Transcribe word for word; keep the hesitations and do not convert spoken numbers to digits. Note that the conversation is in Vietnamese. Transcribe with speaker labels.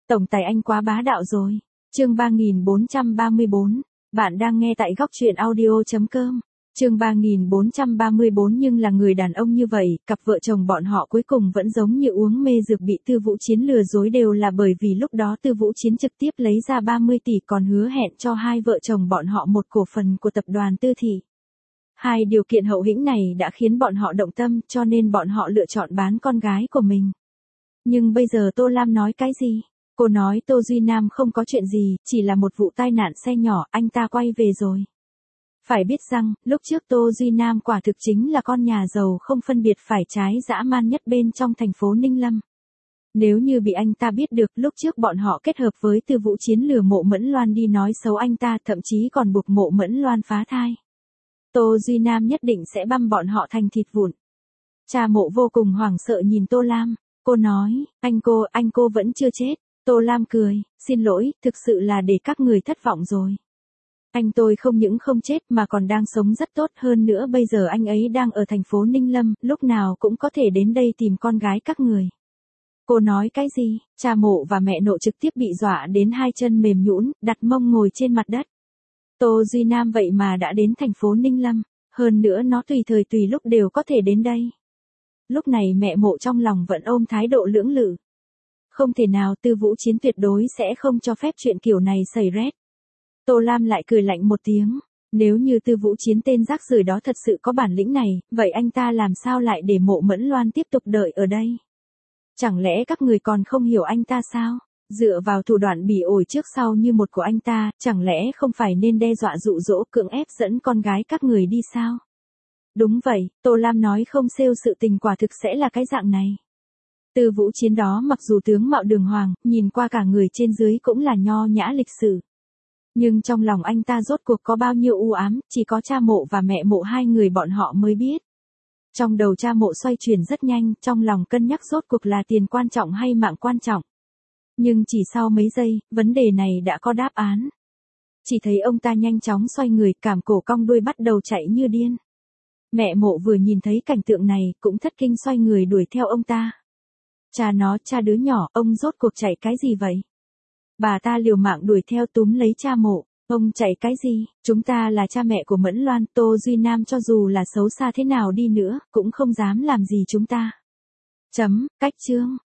Speaker 1: Tổng tài anh quá bá đạo rồi. Chương ba nghìn bốn trăm ba mươi bốn. Bạn đang nghe tại góc truyện audio chấm com. Chương ba nghìn bốn trăm ba mươi bốn. Nhưng là người đàn ông như vậy, cặp vợ chồng bọn họ cuối cùng vẫn giống như uống mê dược bị Tư Vũ Chiến lừa dối, đều là bởi vì lúc đó Tư Vũ Chiến trực tiếp lấy ra ba mươi tỷ, còn hứa hẹn cho hai vợ chồng bọn họ một cổ phần của tập đoàn Tư Thị. Hai điều kiện hậu hĩnh này đã khiến bọn họ động tâm, cho nên bọn họ lựa chọn bán con gái của mình. Nhưng bây giờ Tô Lam nói cái gì? Cô nói Tô Duy Nam không có chuyện gì, chỉ là một vụ tai nạn xe nhỏ, anh ta quay về rồi. Phải biết rằng, lúc trước Tô Duy Nam quả thực chính là con nhà giàu không phân biệt phải trái dã man nhất bên trong thành phố Ninh Lâm. Nếu như bị anh ta biết được, lúc trước bọn họ kết hợp với Tư Vũ Chiến lừa Mộ Mẫn Loan đi nói xấu anh ta, thậm chí còn buộc Mộ Mẫn Loan phá thai. Tô Duy Nam nhất định sẽ băm bọn họ thành thịt vụn. Cha Mộ vô cùng hoảng sợ nhìn Tô Lam. Cô nói, anh cô, anh cô vẫn chưa chết. Tô Lam cười, xin lỗi, thực sự là để các người thất vọng rồi. Anh tôi không những không chết mà còn đang sống rất tốt, hơn nữa bây giờ anh ấy đang ở thành phố Ninh Lâm, lúc nào cũng có thể đến đây tìm con gái các người. Cô nói cái gì? Cha Mộ và mẹ Nộ trực tiếp bị dọa đến hai chân mềm nhũn, đặt mông ngồi trên mặt đất. Tô Duy Nam vậy mà đã đến thành phố Ninh Lâm, hơn nữa nó tùy thời tùy lúc đều có thể đến đây. Lúc này mẹ Mộ trong lòng vẫn ôm thái độ lưỡng lự. Không thể nào, Tư Vũ Chiến tuyệt đối sẽ không cho phép chuyện kiểu này xảy ra. Tô Lam lại cười lạnh một tiếng. Nếu như Tư Vũ Chiến tên rác rưởi đó thật sự có bản lĩnh này, vậy anh ta làm sao lại để Mộ Mẫn Loan tiếp tục đợi ở đây? Chẳng lẽ các người còn không hiểu anh ta sao? Dựa vào thủ đoạn bỉ ổi trước sau như một của anh ta, chẳng lẽ không phải nên đe dọa dụ dỗ cưỡng ép dẫn con gái các người đi sao? Đúng vậy, Tô Lam nói không xêu, sự tình quả thực sẽ là cái dạng này. Tư Vũ Chiến đó mặc dù tướng mạo đường hoàng, nhìn qua cả người trên dưới cũng là nho nhã lịch sự. Nhưng trong lòng anh ta rốt cuộc có bao nhiêu u ám, chỉ có cha Mộ và mẹ Mộ hai người bọn họ mới biết. Trong đầu cha Mộ xoay chuyển rất nhanh, trong lòng cân nhắc rốt cuộc là tiền quan trọng hay mạng quan trọng. Nhưng chỉ sau mấy giây, vấn đề này đã có đáp án. Chỉ thấy ông ta nhanh chóng xoay người, cảm cổ cong đuôi bắt đầu chạy như điên. Mẹ Mộ vừa nhìn thấy cảnh tượng này, cũng thất kinh xoay người đuổi theo ông ta. Cha nó, cha đứa nhỏ, ông rốt cuộc chạy cái gì vậy? Bà ta liều mạng đuổi theo túm lấy cha Mộ. Ông chạy cái gì? Chúng ta là cha mẹ của Mẫn Loan, Tô Duy Nam cho dù là xấu xa thế nào đi nữa, cũng không dám làm gì chúng ta. Chấm, cách chương.